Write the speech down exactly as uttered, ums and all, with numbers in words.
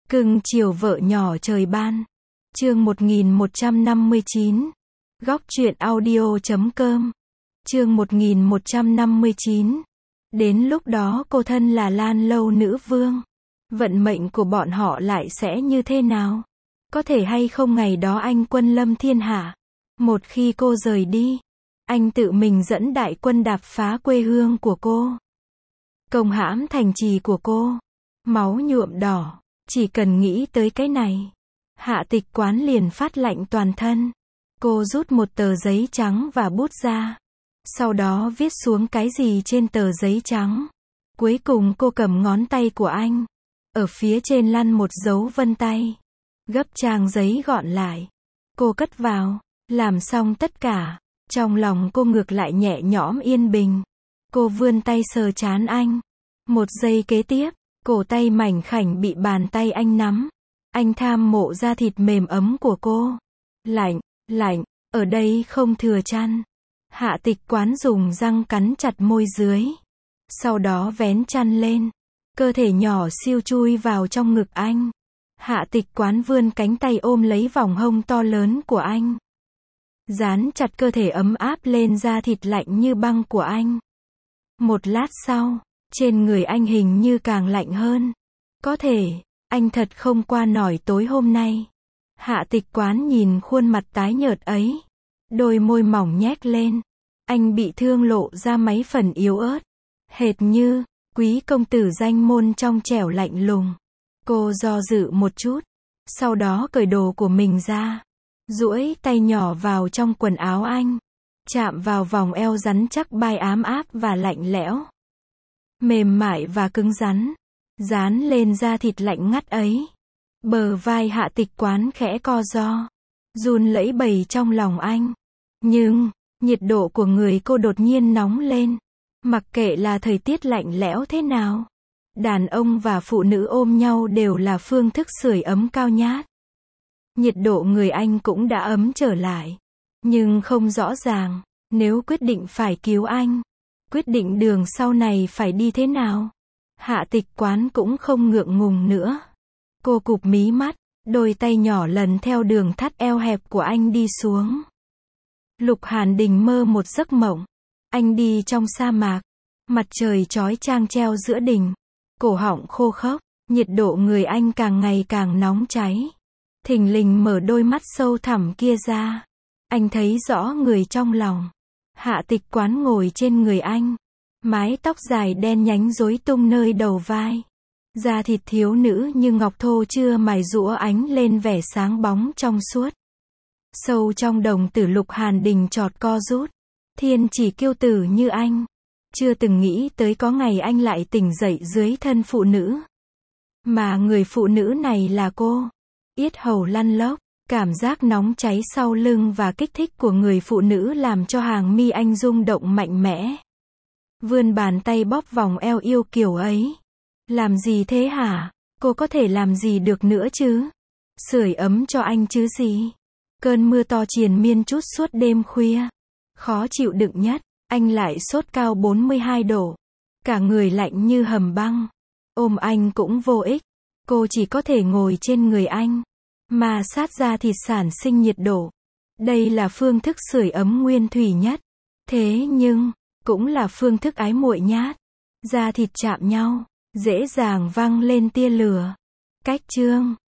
Cưng chiều vợ nhỏ trời ban. Chương một nghìn một trăm năm mươi chín. Góc truyện audio chấm com. Chương một nghìn một trăm năm mươi chín. Đến lúc đó cô thân là Lan Lâu nữ vương. Vận mệnh của bọn họ lại sẽ như thế nào? Có thể hay không ngày đó anh quân lâm thiên hạ? Một khi cô rời đi, anh tự mình dẫn đại quân đạp phá quê hương của cô, công hãm thành trì của cô, máu nhuộm đỏ. Chỉ cần nghĩ tới cái này, Hạ Tịch Quán liền phát lạnh toàn thân. Cô rút một tờ giấy trắng và bút ra, sau đó viết xuống cái gì trên tờ giấy trắng. Cuối cùng cô cầm ngón tay của anh, ở phía trên lăn một dấu vân tay, gấp trang giấy gọn lại. Cô cất vào, làm xong tất cả, trong lòng cô ngược lại nhẹ nhõm yên bình. Cô vươn tay sờ trán anh. Một giây kế tiếp, cổ tay mảnh khảnh bị bàn tay anh nắm. Anh tham mộ da thịt mềm ấm của cô. Lạnh, lạnh, ở đây không thừa chăn. Hạ Tịch Quán dùng răng cắn chặt môi dưới, sau đó vén chăn lên, cơ thể nhỏ siêu chui vào trong ngực anh. Hạ Tịch Quán vươn cánh tay ôm lấy vòng hông to lớn của anh, dán chặt cơ thể ấm áp lên da thịt lạnh như băng của anh. Một lát sau, trên người anh hình như càng lạnh hơn. Có thể, anh thật không qua nổi tối hôm nay. Hạ Tịch Quán nhìn khuôn mặt tái nhợt ấy, đôi môi mỏng nhếch lên. Anh bị thương lộ ra mấy phần yếu ớt, hệt như quý công tử danh môn trong trẻo lạnh lùng. Cô do dự một chút, sau đó cởi đồ của mình ra, duỗi tay nhỏ vào trong quần áo anh, chạm vào vòng eo rắn chắc bay ám áp và lạnh lẽo, mềm mại và cứng rắn, dán lên da thịt lạnh ngắt ấy. Bờ vai Hạ Tịch Quán khẽ co ro, run lẩy bẩy trong lòng anh. Nhưng, nhiệt độ của người cô đột nhiên nóng lên. Mặc kệ là thời tiết lạnh lẽo thế nào, đàn ông và phụ nữ ôm nhau đều là phương thức sưởi ấm cao nhát. Nhiệt độ người anh cũng đã ấm trở lại. Nhưng không rõ ràng, nếu quyết định phải cứu anh, quyết định đường sau này phải đi thế nào. Hạ Tịch Quán cũng không ngượng ngùng nữa. Cô cụp mí mắt, đôi tay nhỏ lần theo đường thắt eo hẹp của anh đi xuống. Lục Hàn Đình mơ một giấc mộng. Anh đi trong sa mạc, mặt trời chói chang treo giữa đỉnh, cổ họng khô khốc, nhiệt độ người anh càng ngày càng nóng cháy. Thình lình mở đôi mắt sâu thẳm kia ra, anh thấy rõ người trong lòng. Hạ Tịch Quán ngồi trên người anh, mái tóc dài đen nhánh rối tung nơi đầu vai, da thịt thiếu nữ như ngọc thô chưa mài rũa ánh lên vẻ sáng bóng trong suốt. Sâu trong đồng tử Lục Hàn Đình chọt co rút. Thiên chỉ kiêu tử như anh, chưa từng nghĩ tới có ngày anh lại tỉnh dậy dưới thân phụ nữ. Mà người phụ nữ này là cô. Yết hầu lăn lóc, cảm giác nóng cháy sau lưng và kích thích của người phụ nữ làm cho hàng mi anh rung động mạnh mẽ. Vươn bàn tay bóp vòng eo yêu kiều ấy. Làm gì thế hả? Cô có thể làm gì được nữa chứ? Sưởi ấm cho anh chứ gì? Cơn mưa to triền miên trút suốt đêm khuya. Khó chịu đựng nhất, anh lại sốt cao bốn mươi hai độ. Cả người lạnh như hầm băng. Ôm anh cũng vô ích. Cô chỉ có thể ngồi trên người anh, mà sát ra thịt sản sinh nhiệt độ. Đây là phương thức sưởi ấm nguyên thủy nhất. Thế nhưng, cũng là phương thức ái muội nhát. Da thịt chạm nhau, dễ dàng văng lên tia lửa. Cách chương